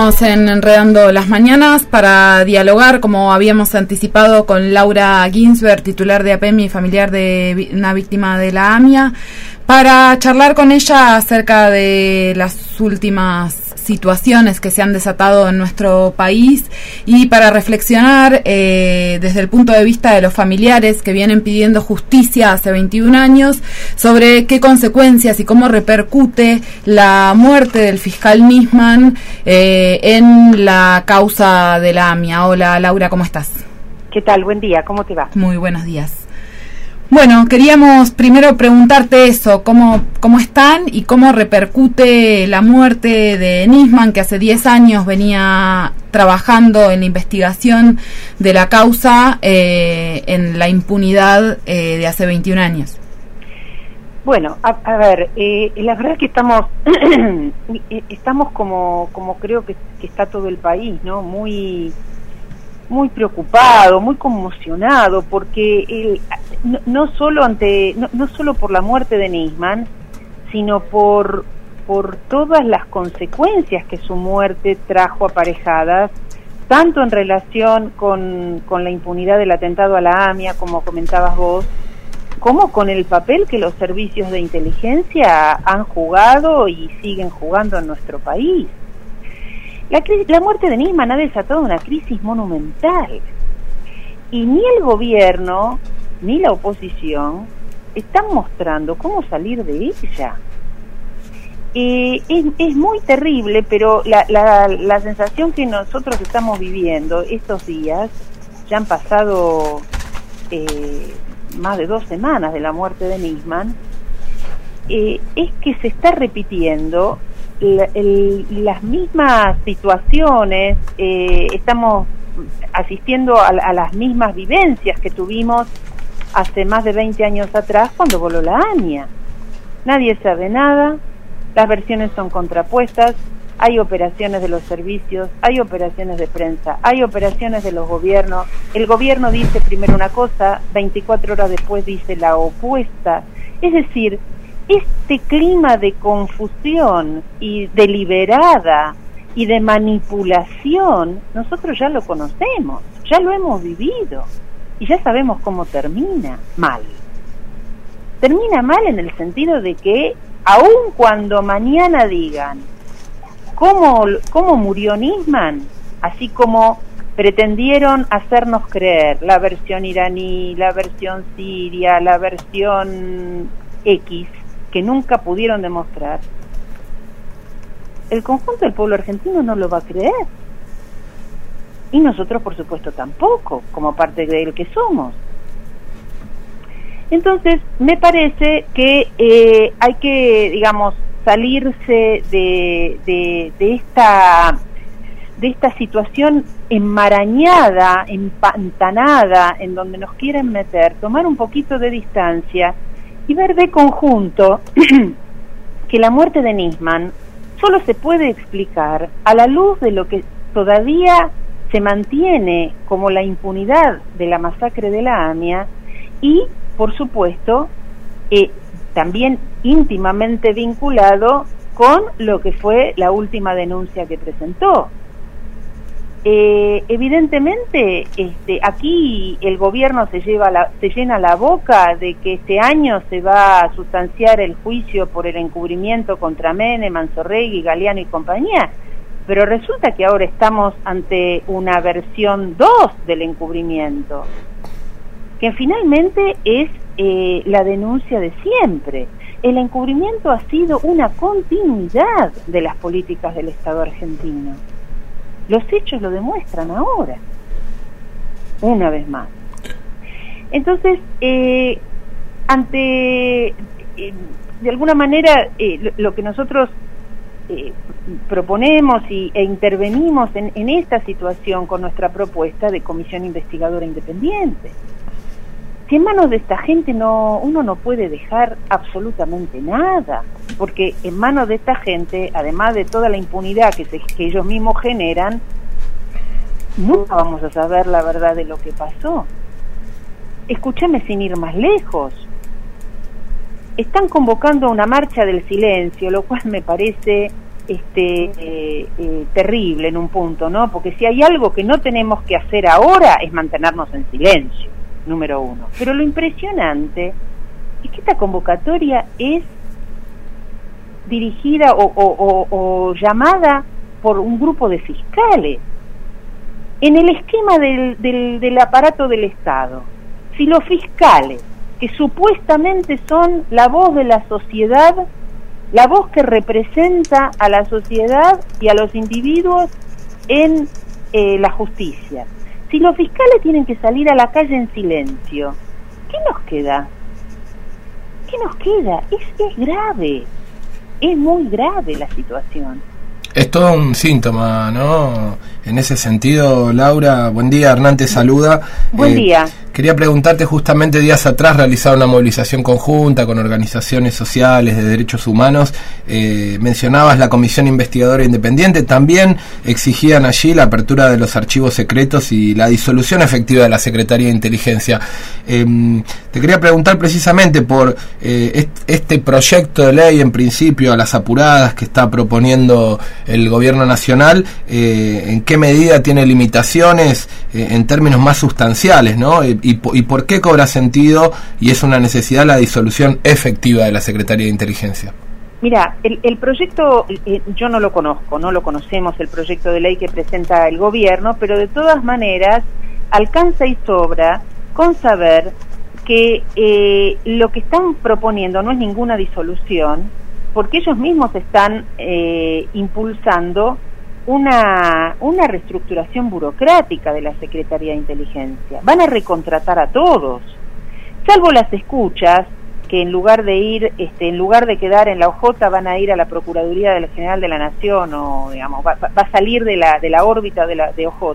Estamos en Enredando las Mañanas para dialogar, como habíamos anticipado, con Laura Ginsberg, titular de APEMI y familiar de una víctima de la AMIA, para charlar con ella acerca de las últimas situaciones que se han desatado en nuestro país y para reflexionar desde el punto de vista de los familiares que vienen pidiendo justicia hace 21 años sobre qué consecuencias y cómo repercute la muerte del fiscal Nisman en la causa de la AMIA. Hola Laura, ¿cómo estás? ¿Qué tal? Buen día, ¿cómo te va? Muy buenos días. Bueno, queríamos primero preguntarte eso, cómo están y cómo repercute la muerte de Nisman, que hace 10 años venía trabajando en la investigación de la causa en la impunidad de hace 21 años. Bueno, a ver, la verdad es que estamos como creo que está todo el país, ¿no? Muy preocupado, muy conmocionado, porque no solo por la muerte de Nisman, sino por todas las consecuencias que su muerte trajo aparejadas, tanto en relación con la impunidad del atentado a la AMIA, como comentabas vos, como con el papel que los servicios de inteligencia han jugado y siguen jugando en nuestro país. La muerte de Nisman ha desatado una crisis monumental y ni el gobierno ni la oposición están mostrando cómo salir de ella. Es muy terrible, pero la sensación que nosotros estamos viviendo estos días, ya han pasado más de 2 semanas de la muerte de Nisman, es que se está repitiendo las mismas situaciones, estamos asistiendo a las mismas vivencias que tuvimos hace más de 20 años atrás cuando voló la AMIA. Nadie sabe nada, las versiones son contrapuestas, hay operaciones de los servicios, hay operaciones de prensa, hay operaciones de los gobiernos, el gobierno dice primero una cosa, 24 horas después dice la opuesta, es decir, este clima de confusión y deliberada y de manipulación, nosotros ya lo conocemos, ya lo hemos vivido y ya sabemos cómo termina mal. Termina mal en el sentido de que, aun cuando mañana digan cómo murió Nisman, así como pretendieron hacernos creer la versión iraní, la versión siria, la versión X, que nunca pudieron demostrar, el conjunto del pueblo argentino no lo va a creer. Y nosotros, por supuesto, tampoco, como parte de él que somos. Entonces, me parece que hay que, digamos, salirse de esta situación enmarañada, empantanada, en donde nos quieren meter, tomar un poquito de distancia y ver de conjunto que la muerte de Nisman solo se puede explicar a la luz de lo que todavía se mantiene como la impunidad de la masacre de la AMIA y, por supuesto, también íntimamente vinculado con lo que fue la última denuncia que presentó. Evidentemente, aquí el gobierno se llena la boca de que este año se va a sustanciar el juicio por el encubrimiento contra Menem, Manzorregui, Galeano y compañía, pero resulta que ahora estamos ante una versión 2 del encubrimiento, que finalmente es la denuncia de siempre. El encubrimiento ha sido una continuidad de las políticas del Estado argentino. Los hechos lo demuestran ahora, una vez más. Entonces, de alguna manera, lo que nosotros proponemos e intervenimos en esta situación con nuestra propuesta de comisión investigadora independiente. Si en manos de esta gente uno no puede dejar absolutamente nada, porque en manos de esta gente, además de toda la impunidad que ellos mismos generan, nunca vamos a saber la verdad de lo que pasó. Escúchame sin ir más lejos. Están convocando una marcha del silencio, lo cual me parece terrible en un punto, ¿no? Porque si hay algo que no tenemos que hacer ahora es mantenernos en silencio, número uno. Pero lo impresionante es que esta convocatoria es dirigida o llamada por un grupo de fiscales en el esquema del aparato del Estado. Si los fiscales, que supuestamente son la voz de la sociedad, la voz que representa a la sociedad y a los individuos en la justicia, si los fiscales tienen que salir a la calle en silencio, ¿qué nos queda? ¿Qué nos queda? Es grave, es muy grave la situación. Es todo un síntoma, ¿no? En ese sentido, Laura, buen día, Hernán te saluda. Buen día. Quería preguntarte, justamente días atrás realizaron una movilización conjunta con organizaciones sociales de derechos humanos. Mencionabas la Comisión Investigadora Independiente, también exigían allí la apertura de los archivos secretos y la disolución efectiva de la Secretaría de Inteligencia. Te quería preguntar precisamente por este proyecto de ley, en principio a las apuradas, que está proponiendo el Gobierno Nacional, en qué medida tiene limitaciones en términos más sustanciales, ¿no? Y por qué cobra sentido y es una necesidad la disolución efectiva de la Secretaría de Inteligencia. Mira, el proyecto, yo no lo conozco, no lo conocemos, el proyecto de ley que presenta el gobierno, pero de todas maneras alcanza y sobra con saber que lo que están proponiendo no es ninguna disolución, porque ellos mismos están impulsando una reestructuración burocrática de la Secretaría de Inteligencia. Van a recontratar a todos, salvo las escuchas, que en lugar de quedar en la OJ van a ir a la Procuraduría del General de la Nación, o digamos va a salir de la órbita de OJ.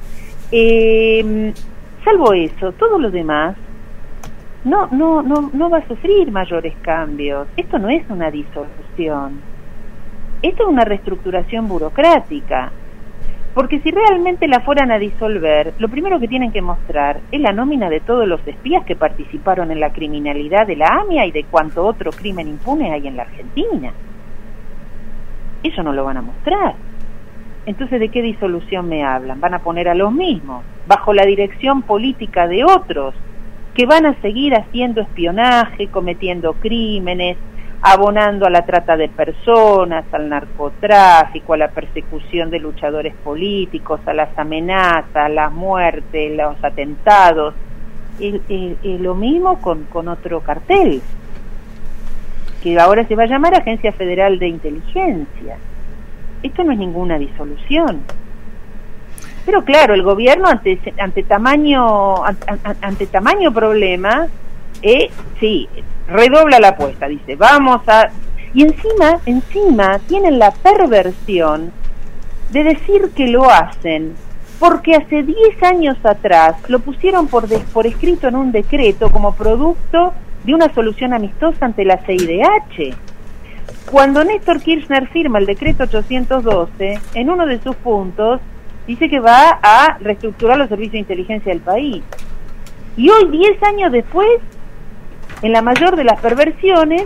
Salvo eso, todo lo demás no va a sufrir mayores cambios. Esto no es una disolución. Esto es una reestructuración burocrática, porque si realmente la fueran a disolver, lo primero que tienen que mostrar es la nómina de todos los espías que participaron en la criminalidad de la AMIA y de cuánto otro crimen impune hay en la Argentina. Eso no lo van a mostrar. Entonces, ¿de qué disolución me hablan? Van a poner a los mismos, bajo la dirección política de otros, que van a seguir haciendo espionaje, cometiendo crímenes, abonando a la trata de personas, al narcotráfico, a la persecución de luchadores políticos, a las amenazas, a las muertes, los atentados. Lo mismo con otro cartel, que ahora se va a llamar Agencia Federal de Inteligencia. Esto no es ninguna disolución. Pero claro, el gobierno ante tamaño problema, sí, redobla la apuesta, dice, vamos a... Y encima tienen la perversión de decir que lo hacen porque hace 10 años atrás lo pusieron por escrito en un decreto como producto de una solución amistosa ante la CIDH. Cuando Néstor Kirchner firma el decreto 812, en uno de sus puntos dice que va a reestructurar los servicios de inteligencia del país. Y hoy, 10 años después, en la mayor de las perversiones,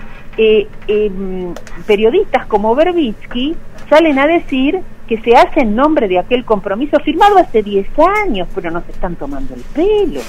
periodistas como Berbitsky salen a decir que se hace en nombre de aquel compromiso firmado hace 10 años, pero nos están tomando el pelo.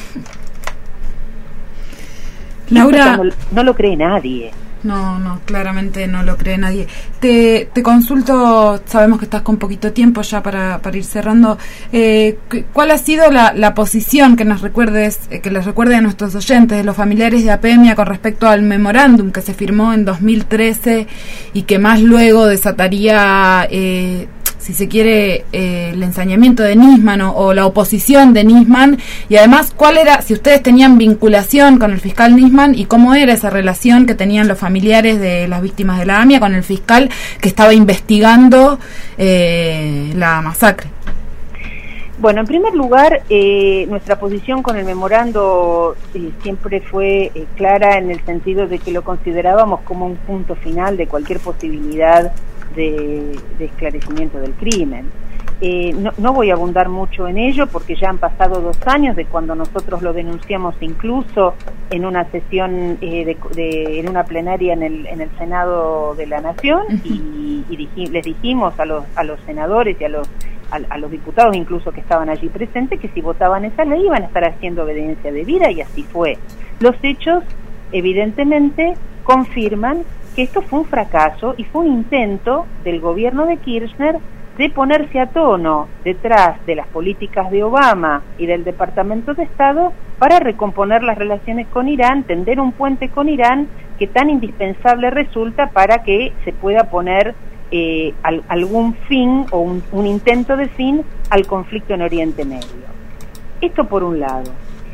Laura, no lo cree nadie. No, claramente no lo cree nadie. Te consulto, sabemos que estás con poquito tiempo ya para ir cerrando. ¿Cuál ha sido la posición que les recuerde a nuestros oyentes, de los familiares de APEMIA, con respecto al memorándum que se firmó en 2013 y que más luego desataría, si se quiere, el ensañamiento de Nisman o la oposición de Nisman? Y además, ¿cuál era, si ustedes tenían vinculación con el fiscal Nisman, y cómo era esa relación que tenían los familiares de las víctimas de la AMIA con el fiscal que estaba investigando la masacre? Bueno, en primer lugar, nuestra posición con el memorando siempre fue clara, en el sentido de que lo considerábamos como un punto final de cualquier posibilidad de esclarecimiento del crimen. No voy a abundar mucho en ello porque ya han pasado 2 años de cuando nosotros lo denunciamos, incluso en una sesión en una plenaria en el Senado de la Nación, y les dijimos a los senadores y a los diputados incluso que estaban allí presentes que si votaban esa ley iban a estar haciendo obediencia debida, y así fue. Los hechos evidentemente confirman que esto fue un fracaso y fue un intento del gobierno de Kirchner de ponerse a tono detrás de las políticas de Obama y del Departamento de Estado para recomponer las relaciones con Irán, tender un puente con Irán que tan indispensable resulta para que se pueda poner algún fin o un intento de fin al conflicto en Oriente Medio. Esto por un lado.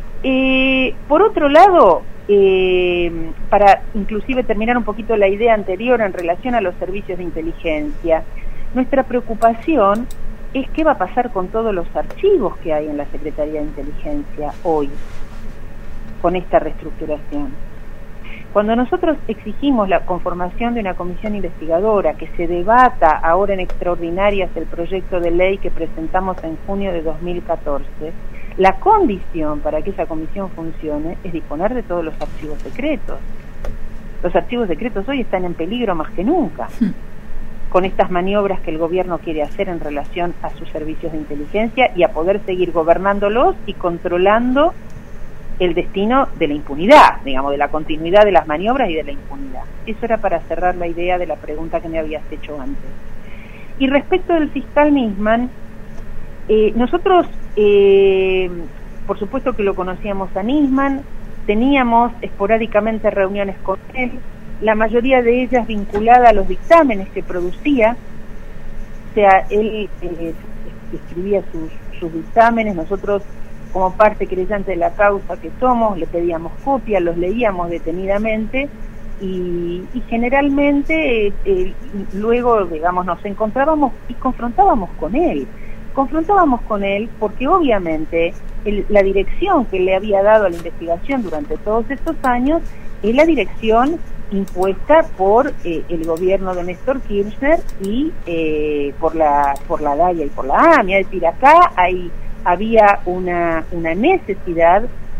Por otro lado, para inclusive terminar un poquito la idea anterior en relación a los servicios de inteligencia, nuestra preocupación es qué va a pasar con todos los archivos que hay en la Secretaría de Inteligencia hoy, con esta reestructuración. Cuando nosotros exigimos la conformación de una comisión investigadora, que se debata ahora en extraordinarias el proyecto de ley que presentamos en junio de 2014, la condición para que esa comisión funcione es disponer de todos los archivos secretos. Los archivos secretos hoy están en peligro más que nunca, con estas maniobras que el gobierno quiere hacer en relación a sus servicios de inteligencia y a poder seguir gobernándolos y controlando el destino de la impunidad, digamos, de la continuidad de las maniobras y de la impunidad. Eso era para cerrar la idea de la pregunta que me habías hecho antes. Y respecto del fiscal Nisman, nosotros, por supuesto que lo conocíamos a Nisman, teníamos esporádicamente reuniones con él, la mayoría de ellas vinculada a los dictámenes que producía. O sea, él escribía sus dictámenes, nosotros como parte creyente de la causa que somos, le pedíamos copias, los leíamos detenidamente y generalmente luego, digamos, nos encontrábamos y confrontábamos con él. Confrontábamos con él porque obviamente la dirección que le había dado a la investigación durante todos estos años es la dirección impuesta por el gobierno de Néstor Kirchner y por la DAIA y por la AMIA. Es decir, acá había una necesidad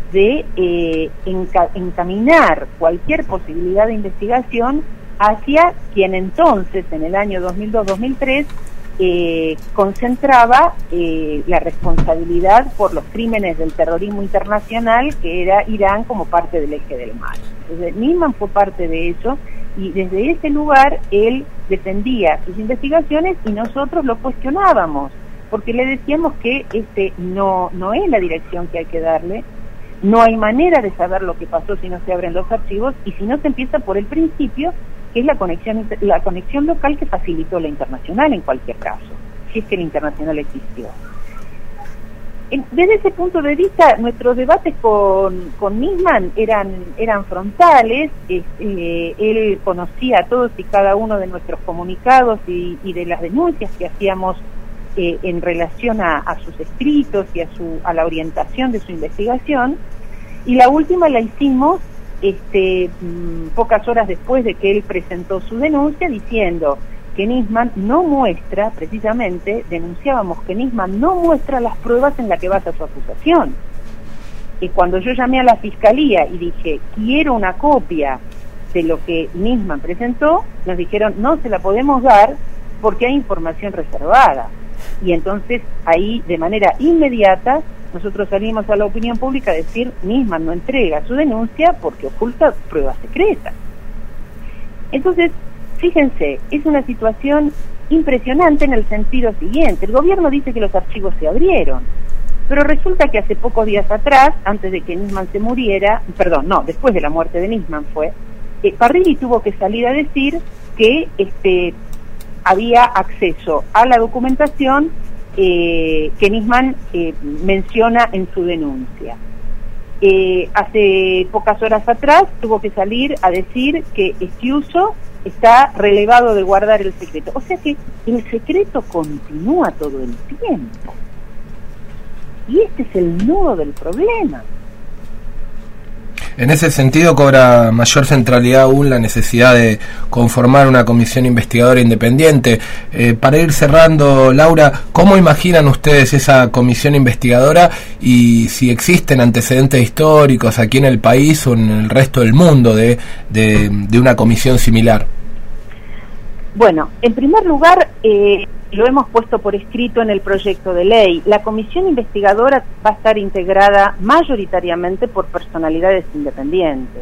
de encaminar cualquier posibilidad de investigación hacia quien entonces, en el año 2002-2003, concentraba la responsabilidad por los crímenes del terrorismo internacional, que era Irán como parte del eje del mal. Entonces, Nisman fue parte de eso, y desde ese lugar él defendía sus investigaciones y nosotros lo cuestionábamos, porque le decíamos que no es la dirección que hay que darle, no hay manera de saber lo que pasó si no se abren los archivos y si no se empieza por el principio, que es la conexión local que facilitó la internacional en cualquier caso, si es que la internacional existió. Desde ese punto de vista, nuestros debates con Nisman eran frontales. Él conocía a todos y cada uno de nuestros comunicados y de las denuncias que hacíamos en relación a sus escritos y a la orientación de su investigación, y la última la hicimos pocas horas después de que él presentó su denuncia, diciendo que Nisman no muestra, precisamente denunciábamos que Nisman no muestra las pruebas en las que basa su acusación. Y cuando yo llamé a la fiscalía y dije quiero una copia de lo que Nisman presentó, nos dijeron no se la podemos dar porque hay información reservada. Y entonces ahí, de manera inmediata, nosotros salimos a la opinión pública a decir Nisman no entrega su denuncia porque oculta pruebas secretas. Entonces, fíjense, es una situación impresionante en el sentido siguiente. El gobierno dice que los archivos se abrieron, pero resulta que hace pocos días atrás, antes de que Nisman se muriera, después de la muerte de Nisman Parrilli tuvo que salir a decir que había acceso a la documentación que Nisman menciona en su denuncia. Hace pocas horas atrás tuvo que salir a decir que Estiuso está relevado de guardar el secreto. O sea que el secreto continúa todo el tiempo. Y este es el nudo del problema. En ese sentido cobra mayor centralidad aún la necesidad de conformar una comisión investigadora independiente. Para ir cerrando, Laura, ¿cómo imaginan ustedes esa comisión investigadora y si existen antecedentes históricos aquí en el país o en el resto del mundo de una comisión similar? Bueno, en primer lugar, lo hemos puesto por escrito en el proyecto de ley. La comisión investigadora va a estar integrada mayoritariamente por personalidades independientes.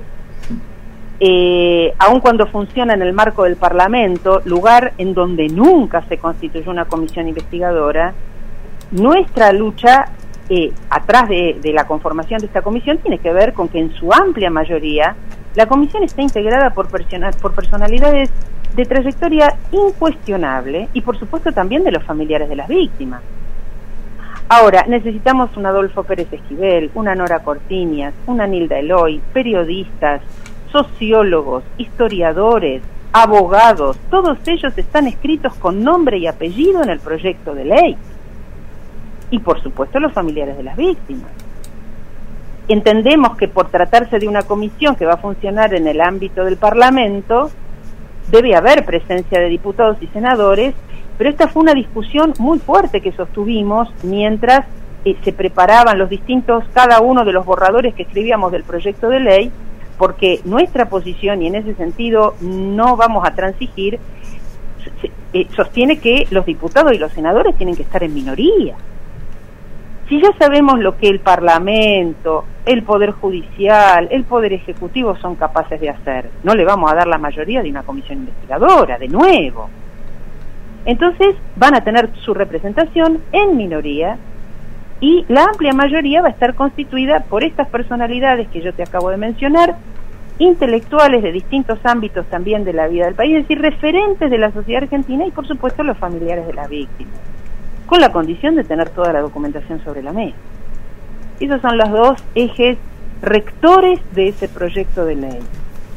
Aun cuando funciona en el marco del Parlamento, lugar en donde nunca se constituyó una comisión investigadora, nuestra lucha atrás de la conformación de esta comisión tiene que ver con que en su amplia mayoría la comisión está integrada por personalidades de trayectoria incuestionable y por supuesto también de los familiares de las víctimas. Ahora, necesitamos un Adolfo Pérez Esquivel, una Nora Cortiñas, una Nilda Eloy, periodistas, sociólogos, historiadores, abogados, todos ellos están escritos con nombre y apellido en el proyecto de ley. Y por supuesto los familiares de las víctimas. Entendemos que por tratarse de una comisión que va a funcionar en el ámbito del Parlamento, debe haber presencia de diputados y senadores, pero esta fue una discusión muy fuerte que sostuvimos mientras se preparaban cada uno de los borradores que escribíamos del proyecto de ley, porque nuestra posición, y en ese sentido no vamos a transigir, sostiene que los diputados y los senadores tienen que estar en minoría. Si ya sabemos lo que el Parlamento, el Poder Judicial, el Poder Ejecutivo son capaces de hacer, no le vamos a dar la mayoría de una comisión investigadora, de nuevo. Entonces van a tener su representación en minoría y la amplia mayoría va a estar constituida por estas personalidades que yo te acabo de mencionar, intelectuales de distintos ámbitos también de la vida del país, es decir, referentes de la sociedad argentina y por supuesto los familiares de las víctimas, con la condición de tener toda la documentación sobre la mesa. Esos son los dos ejes rectores de ese proyecto de ley.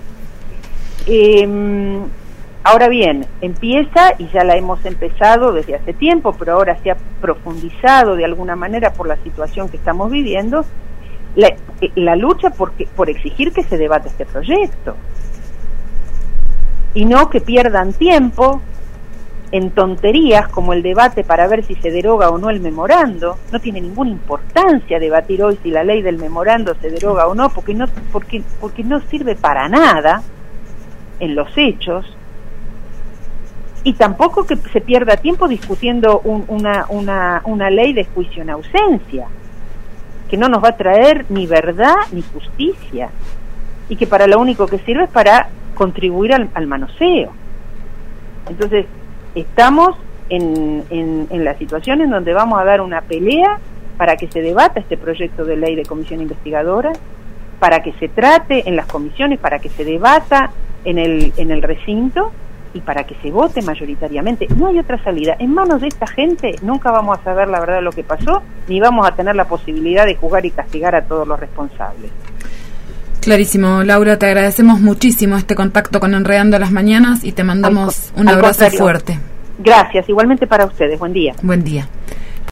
Ahora bien, empieza, y ya la hemos empezado desde hace tiempo, pero ahora se ha profundizado de alguna manera por la situación que estamos viviendo, la lucha por exigir que se debate este proyecto. Y no que pierdan tiempo en tonterías como el debate para ver si se deroga o no el memorando. No tiene ninguna importancia debatir hoy si la ley del memorando se deroga o no, porque no sirve para nada en los hechos, y tampoco que se pierda tiempo discutiendo una ley de juicio en ausencia, que no nos va a traer ni verdad ni justicia, y que para lo único que sirve es para contribuir al manoseo. Entonces, estamos en la situación en donde vamos a dar una pelea para que se debata este proyecto de ley de comisión investigadora, para que se trate en las comisiones, para que se debata en el recinto y para que se vote mayoritariamente. No hay otra salida. En manos de esta gente nunca vamos a saber la verdad de lo que pasó, ni vamos a tener la posibilidad de juzgar y castigar a todos los responsables. Clarísimo, Laura, te agradecemos muchísimo este contacto con Enredando las Mañanas y te mandamos un abrazo fuerte. Gracias, igualmente para ustedes. Buen día. Buen día.